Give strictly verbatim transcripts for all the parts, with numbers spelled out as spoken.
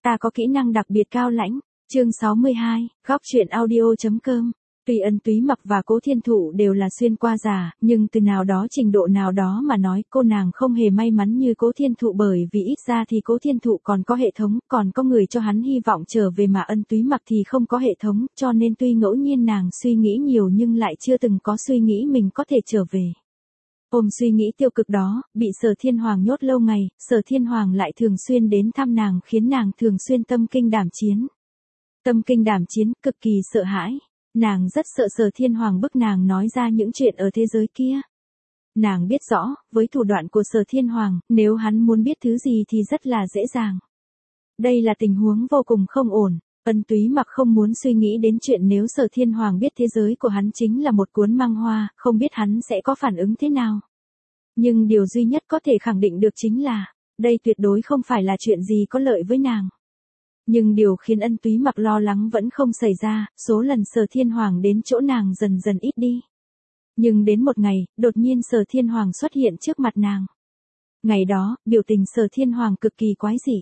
Ta có kỹ năng đặc biệt cao lãnh. Chương sáu mươi hai, góc truyện audio.com. Tuy Ân Túy Mặc và Cố Thiên Thụ đều là xuyên qua giả, nhưng từ nào đó trình độ nào đó mà nói cô nàng không hề may mắn như Cố Thiên Thụ, bởi vì ít ra thì Cố Thiên Thụ còn có hệ thống, còn có người cho hắn hy vọng trở về, mà Ân Túy Mặc thì không có hệ thống, cho nên tuy ngẫu nhiên nàng suy nghĩ nhiều nhưng lại chưa từng có suy nghĩ mình có thể trở về. Ôm suy nghĩ tiêu cực đó, bị Sở Thiên Hoàng nhốt lâu ngày, Sở Thiên Hoàng lại thường xuyên đến thăm nàng, khiến nàng thường xuyên tâm kinh đảm chiến. Tâm kinh đảm chiến, cực kỳ sợ hãi. Nàng rất sợ Sở Thiên Hoàng bức nàng nói ra những chuyện ở thế giới kia. Nàng biết rõ, với thủ đoạn của Sở Thiên Hoàng, nếu hắn muốn biết thứ gì thì rất là dễ dàng. Đây là tình huống vô cùng không ổn. Ân Túy Mặc không muốn suy nghĩ đến chuyện nếu Sở Thiên Hoàng biết thế giới của hắn chính là một cuốn măng hoa, không biết hắn sẽ có phản ứng thế nào. Nhưng điều duy nhất có thể khẳng định được chính là, đây tuyệt đối không phải là chuyện gì có lợi với nàng. Nhưng điều khiến Ân Túy Mặc lo lắng vẫn không xảy ra, số lần Sở Thiên Hoàng đến chỗ nàng dần dần ít đi. Nhưng đến một ngày, đột nhiên Sở Thiên Hoàng xuất hiện trước mặt nàng. Ngày đó, biểu tình Sở Thiên Hoàng cực kỳ quái dị.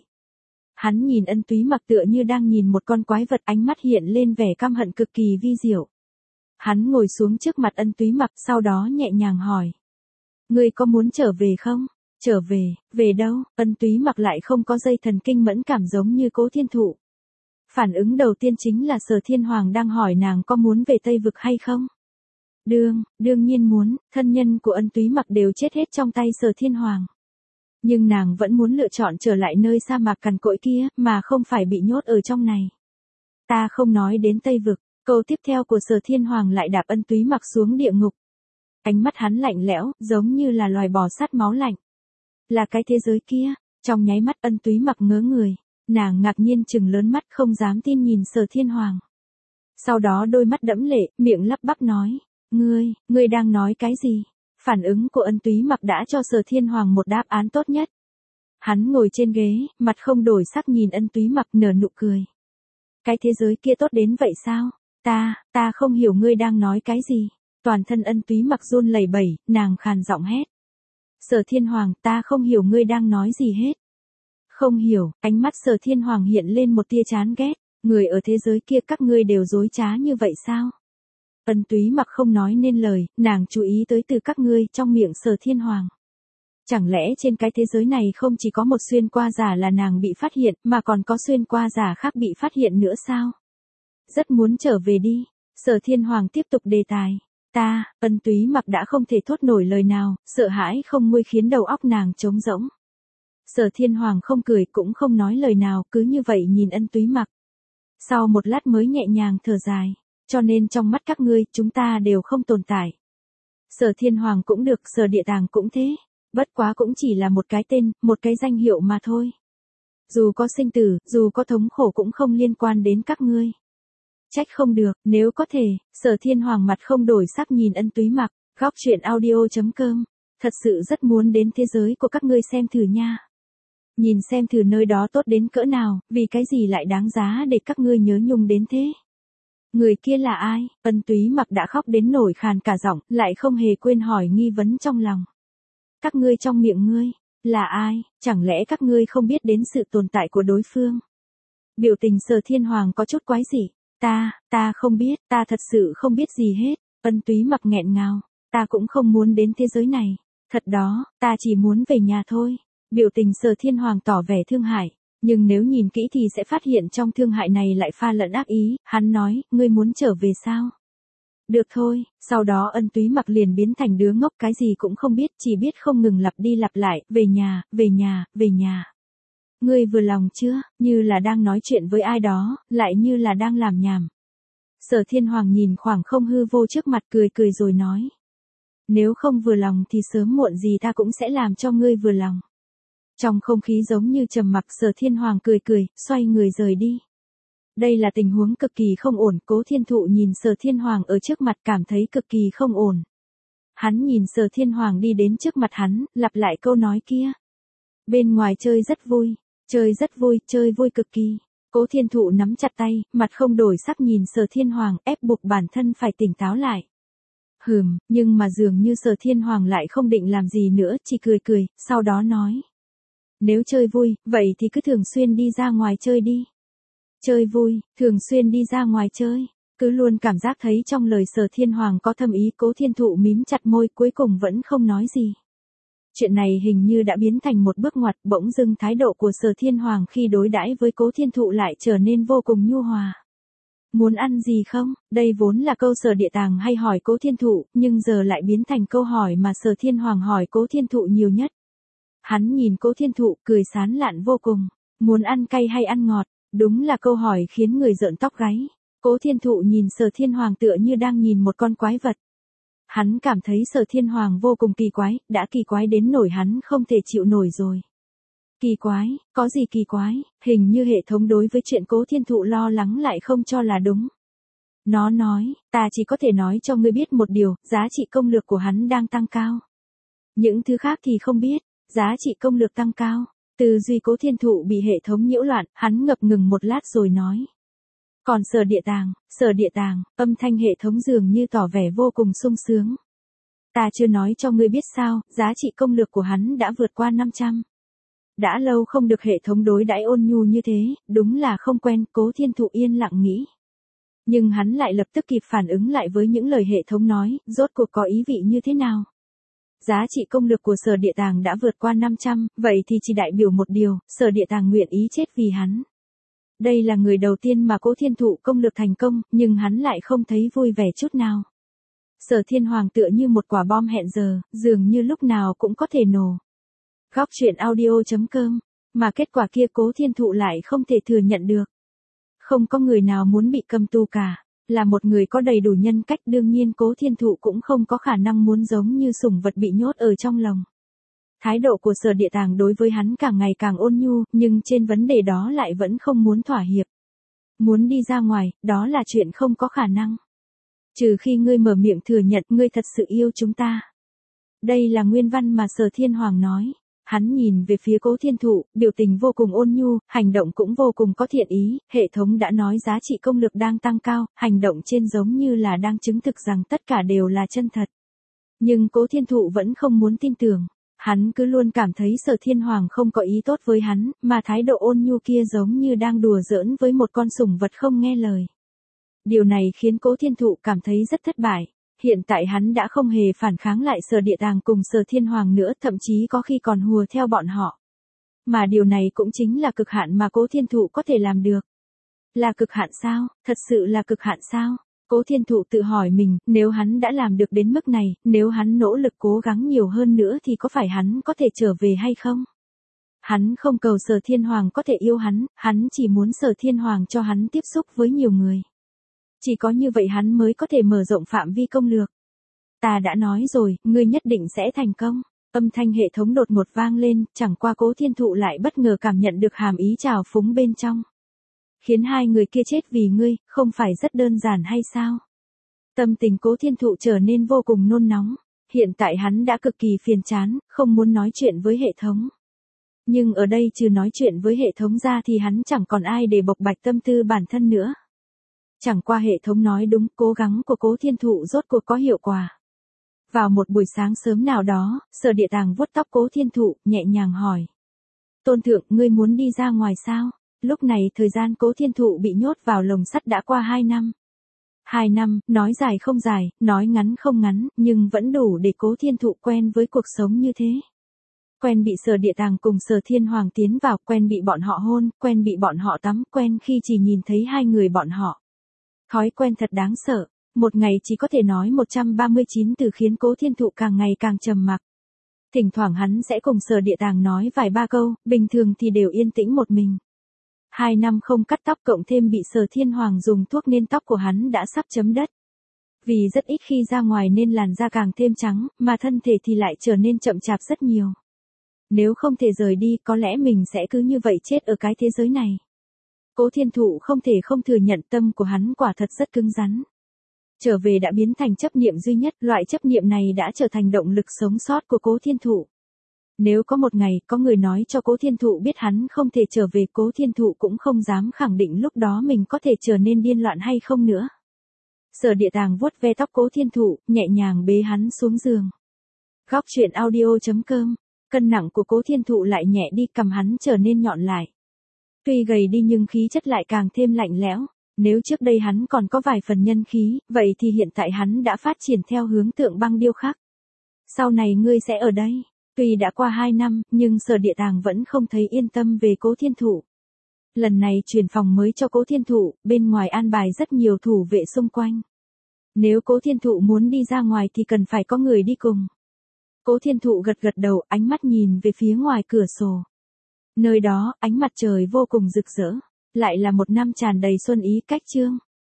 Hắn nhìn Ân Túy Mặc tựa như đang nhìn một con quái vật, ánh mắt hiện lên vẻ căm hận cực kỳ vi diệu. Hắn ngồi xuống trước mặt Ân Túy Mặc, sau đó nhẹ nhàng hỏi. Ngươi có muốn trở về không? Trở về, về đâu? Ân Túy Mặc lại không có dây thần kinh mẫn cảm giống như Cố Thiên Thụ. Phản ứng đầu tiên chính là Sở Thiên Hoàng đang hỏi nàng có muốn về Tây Vực hay không? Đương, đương nhiên muốn, thân nhân của Ân Túy Mặc đều chết hết trong tay Sở Thiên Hoàng. Nhưng nàng vẫn muốn lựa chọn trở lại nơi sa mạc cằn cỗi kia, mà không phải bị nhốt ở trong này. Ta không nói đến Tây Vực, câu tiếp theo của Sở Thiên Hoàng lại đạp Ân Túy Mặc xuống địa ngục. Ánh mắt hắn lạnh lẽo, giống như là loài bò sát máu lạnh. Là cái thế giới kia, trong nháy mắt Ân Túy Mặc ngớ người, nàng ngạc nhiên trừng lớn mắt không dám tin nhìn Sở Thiên Hoàng. Sau đó đôi mắt đẫm lệ, miệng lắp bắp nói, ngươi, ngươi đang nói cái gì? Phản ứng của Ân Túy Mặc đã cho Sở Thiên Hoàng một đáp án tốt nhất. Hắn ngồi trên ghế, mặt không đổi sắc nhìn Ân Túy Mặc nở nụ cười. Cái thế giới kia tốt đến vậy sao? Ta, ta không hiểu ngươi đang nói cái gì. Toàn thân Ân Túy Mặc run lẩy bẩy, nàng khàn giọng hét. Sở Thiên Hoàng, ta không hiểu ngươi đang nói gì hết. Không hiểu, ánh mắt Sở Thiên Hoàng hiện lên một tia chán ghét. Người ở thế giới kia các ngươi đều dối trá như vậy sao? Ân Túy Mặc không nói nên lời, nàng chú ý tới từ các ngươi trong miệng Sở Thiên Hoàng. Chẳng lẽ trên cái thế giới này không chỉ có một xuyên qua giả là nàng bị phát hiện, mà còn có xuyên qua giả khác bị phát hiện nữa sao? Rất muốn trở về đi. Sở Thiên Hoàng tiếp tục đề tài. Ta, Ân Túy Mặc đã không thể thốt nổi lời nào, sợ hãi không nguôi khiến đầu óc nàng trống rỗng. Sở Thiên Hoàng không cười cũng không nói lời nào, cứ như vậy nhìn Ân Túy Mặc. Sau một lát mới nhẹ nhàng thở dài. Cho nên trong mắt các ngươi, chúng ta đều không tồn tại. Sở Thiên Hoàng cũng được, Sở Địa Tàng cũng thế. Bất quá cũng chỉ là một cái tên, một cái danh hiệu mà thôi. Dù có sinh tử, dù có thống khổ cũng không liên quan đến các ngươi. Trách không được, nếu có thể. Sở Thiên Hoàng mặt không đổi sắc nhìn Ân Túy Mặc. Góc truyện audio.com. Thật sự rất muốn đến thế giới của các ngươi xem thử nha. Nhìn xem thử nơi đó tốt đến cỡ nào, vì cái gì lại đáng giá để các ngươi nhớ nhung đến thế. Người kia là ai? Ân Túy Mặc đã khóc đến nổi khàn cả giọng, lại không hề quên hỏi nghi vấn trong lòng. Các ngươi trong miệng ngươi, là ai? Chẳng lẽ các ngươi không biết đến sự tồn tại của đối phương? Biểu tình Sở Thiên Hoàng có chút quái dị. Ta, ta không biết, ta thật sự không biết gì hết. Ân Túy Mặc nghẹn ngào. Ta cũng không muốn đến thế giới này. Thật đó, ta chỉ muốn về nhà thôi. Biểu tình Sở Thiên Hoàng tỏ vẻ thương hại. Nhưng nếu nhìn kỹ thì sẽ phát hiện trong thương hại này lại pha lẫn ác ý. Hắn nói, ngươi muốn trở về sao? Được thôi. Sau đó Ân Túy Mặc liền biến thành đứa ngốc, cái gì cũng không biết, chỉ biết không ngừng lặp đi lặp lại, về nhà, về nhà, về nhà. Ngươi vừa lòng chưa? Như là đang nói chuyện với ai đó, lại như là đang làm nhảm. Sở Thiên Hoàng nhìn khoảng không hư vô trước mặt, cười cười rồi nói. Nếu không vừa lòng thì sớm muộn gì ta cũng sẽ làm cho ngươi vừa lòng. Trong không khí giống như trầm mặc, Sở Thiên Hoàng cười cười, xoay người rời đi. Đây là tình huống cực kỳ không ổn, Cố Thiên Thụ nhìn Sở Thiên Hoàng ở trước mặt cảm thấy cực kỳ không ổn. Hắn nhìn Sở Thiên Hoàng đi đến trước mặt hắn, lặp lại câu nói kia. Bên ngoài chơi rất vui, chơi rất vui, chơi vui cực kỳ. Cố Thiên Thụ nắm chặt tay, mặt không đổi sắc nhìn Sở Thiên Hoàng, ép buộc bản thân phải tỉnh táo lại. Hừm, nhưng mà dường như Sở Thiên Hoàng lại không định làm gì nữa, chỉ cười cười, sau đó nói. Nếu chơi vui, vậy thì cứ thường xuyên đi ra ngoài chơi đi. Chơi vui, thường xuyên đi ra ngoài chơi. Cứ luôn cảm giác thấy trong lời Sở Thiên Hoàng có thâm ý. Cố Thiên Thụ mím chặt môi cuối cùng vẫn không nói gì. Chuyện này hình như đã biến thành một bước ngoặt, bỗng dưng thái độ của Sở Thiên Hoàng khi đối đãi với Cố Thiên Thụ lại trở nên vô cùng nhu hòa. Muốn ăn gì không? Đây vốn là câu Sở Địa Tàng hay hỏi Cố Thiên Thụ, nhưng giờ lại biến thành câu hỏi mà Sở Thiên Hoàng hỏi Cố Thiên Thụ nhiều nhất. Hắn nhìn Cố Thiên Thụ cười sán lạn vô cùng. Muốn ăn cay hay ăn ngọt? Đúng là câu hỏi khiến người rợn tóc gáy. Cố Thiên Thụ nhìn Sở Thiên Hoàng tựa như đang nhìn một con quái vật. Hắn cảm thấy Sở Thiên Hoàng vô cùng kỳ quái, đã kỳ quái đến nổi hắn không thể chịu nổi rồi. Kỳ quái, có gì kỳ quái, hình như hệ thống đối với chuyện Cố Thiên Thụ lo lắng lại không cho là đúng. Nó nói, ta chỉ có thể nói cho ngươi biết một điều, giá trị công lược của hắn đang tăng cao. Những thứ khác thì không biết, giá trị công lược tăng cao. Tư duy Cố Thiên Thụ bị hệ thống nhiễu loạn, hắn ngập ngừng một lát rồi nói. Còn Sở Địa Tàng, Sở Địa Tàng, âm thanh hệ thống dường như tỏ vẻ vô cùng sung sướng. Ta chưa nói cho ngươi biết sao, giá trị công lược của hắn đã vượt qua năm trăm. Đã lâu không được hệ thống đối đãi ôn nhu như thế, đúng là không quen. Cố Thiên Thụ yên lặng nghĩ. Nhưng hắn lại lập tức kịp phản ứng lại với những lời hệ thống nói, rốt cuộc có ý vị như thế nào. Giá trị công lược của Sở Địa Tàng đã vượt qua năm trăm, vậy thì chỉ đại biểu một điều, Sở Địa Tàng nguyện ý chết vì hắn. Đây là người đầu tiên mà Cố Thiên Thụ công lược thành công, nhưng hắn lại không thấy vui vẻ chút nào. Sở Thiên Hoàng tựa như một quả bom hẹn giờ, dường như lúc nào cũng có thể nổ. Góc truyện audio chấm com, mà kết quả kia Cố Thiên Thụ lại không thể thừa nhận được. Không có người nào muốn bị cầm tù cả. Là một người có đầy đủ nhân cách, đương nhiên Cố Thiên Thụ cũng không có khả năng muốn giống như sủng vật bị nhốt ở trong lồng. Thái độ của Sở Địa Tàng đối với hắn càng ngày càng ôn nhu, nhưng trên vấn đề đó lại vẫn không muốn thỏa hiệp. Muốn đi ra ngoài, đó là chuyện không có khả năng. Trừ khi ngươi mở miệng thừa nhận ngươi thật sự yêu chúng ta. Đây là nguyên văn mà Sở Thiên Hoàng nói. Hắn nhìn về phía Cố Thiên Thụ, biểu tình vô cùng ôn nhu, hành động cũng vô cùng có thiện ý, hệ thống đã nói giá trị công lực đang tăng cao, hành động trên giống như là đang chứng thực rằng tất cả đều là chân thật. Nhưng Cố Thiên Thụ vẫn không muốn tin tưởng, hắn cứ luôn cảm thấy Sở Thiên Hoàng không có ý tốt với hắn, mà thái độ ôn nhu kia giống như đang đùa giỡn với một con sủng vật không nghe lời. Điều này khiến Cố Thiên Thụ cảm thấy rất thất bại. Hiện tại hắn đã không hề phản kháng lại Sở Địa Tàng cùng Sở Thiên Hoàng nữa, thậm chí có khi còn hùa theo bọn họ. Mà điều này cũng chính là cực hạn mà Cố Thiên Thụ có thể làm được. Là cực hạn sao? Thật sự là cực hạn sao? Cố Thiên Thụ tự hỏi mình, nếu hắn đã làm được đến mức này, nếu hắn nỗ lực cố gắng nhiều hơn nữa thì có phải hắn có thể trở về hay không? Hắn không cầu Sở Thiên Hoàng có thể yêu hắn, hắn chỉ muốn Sở Thiên Hoàng cho hắn tiếp xúc với nhiều người. Chỉ có như vậy hắn mới có thể mở rộng phạm vi công lược. Ta đã nói rồi, ngươi nhất định sẽ thành công. Âm thanh hệ thống đột ngột vang lên, chẳng qua Cố Thiên Thụ lại bất ngờ cảm nhận được hàm ý trào phúng bên trong. Khiến hai người kia chết vì ngươi, không phải rất đơn giản hay sao? Tâm tình Cố Thiên Thụ trở nên vô cùng nôn nóng. Hiện tại hắn đã cực kỳ phiền chán, không muốn nói chuyện với hệ thống. Nhưng ở đây trừ nói chuyện với hệ thống ra thì hắn chẳng còn ai để bộc bạch tâm tư bản thân nữa. Chẳng qua hệ thống nói đúng, cố gắng của Cố Thiên Thụ rốt cuộc có hiệu quả. Vào một buổi sáng sớm nào đó, Sở Địa Tàng vuốt tóc Cố Thiên Thụ, nhẹ nhàng hỏi. Tôn thượng, ngươi muốn đi ra ngoài sao? Lúc này thời gian Cố Thiên Thụ bị nhốt vào lồng sắt đã qua hai năm. Hai năm, nói dài không dài, nói ngắn không ngắn, nhưng vẫn đủ để Cố Thiên Thụ quen với cuộc sống như thế. Quen bị Sở Địa Tàng cùng Sở Thiên Hoàng tiến vào, quen bị bọn họ hôn, quen bị bọn họ tắm, quen khi chỉ nhìn thấy hai người bọn họ. Thói quen thật đáng sợ, một ngày chỉ có thể nói một trăm ba mươi chín từ khiến Cố Thiên Thụ càng ngày càng trầm mặc. Thỉnh thoảng hắn sẽ cùng Sở Địa Tàng nói vài ba câu, bình thường thì đều yên tĩnh một mình. Hai năm không cắt tóc cộng thêm bị Sở Thiên Hoàng dùng thuốc nên tóc của hắn đã sắp chấm đất. Vì rất ít khi ra ngoài nên làn da càng thêm trắng, mà thân thể thì lại trở nên chậm chạp rất nhiều. Nếu không thể rời đi, có lẽ mình sẽ cứ như vậy chết ở cái thế giới này. Cố Thiên Thụ không thể không thừa nhận tâm của hắn quả thật rất cứng rắn. Trở về đã biến thành chấp niệm duy nhất, loại chấp niệm này đã trở thành động lực sống sót của Cố Thiên Thụ. Nếu có một ngày, có người nói cho Cố Thiên Thụ biết hắn không thể trở về, Cố Thiên Thụ cũng không dám khẳng định lúc đó mình có thể trở nên điên loạn hay không nữa. Sở Địa Tàng vuốt ve tóc Cố Thiên Thụ, nhẹ nhàng bế hắn xuống giường. Góc truyện audio chấm com Cân nặng của Cố Thiên Thụ lại nhẹ đi, cằm hắn trở nên nhọn lại. Tuy gầy đi nhưng khí chất lại càng thêm lạnh lẽo. Nếu trước đây hắn còn có vài phần nhân khí, vậy thì hiện tại hắn đã phát triển theo hướng tượng băng điêu khắc. Sau này ngươi sẽ ở đây. Tuy đã qua hai năm, nhưng Sở Địa Tàng vẫn không thấy yên tâm về Cố Thiên Thụ. Lần này chuyển phòng mới cho Cố Thiên Thụ, bên ngoài an bài rất nhiều thủ vệ xung quanh. Nếu Cố Thiên Thụ muốn đi ra ngoài thì cần phải có người đi cùng. Cố Thiên Thụ gật gật đầu, ánh mắt nhìn về phía ngoài cửa sổ. Nơi đó, ánh mặt trời vô cùng rực rỡ. Lại là một năm tràn đầy xuân ý cách chương.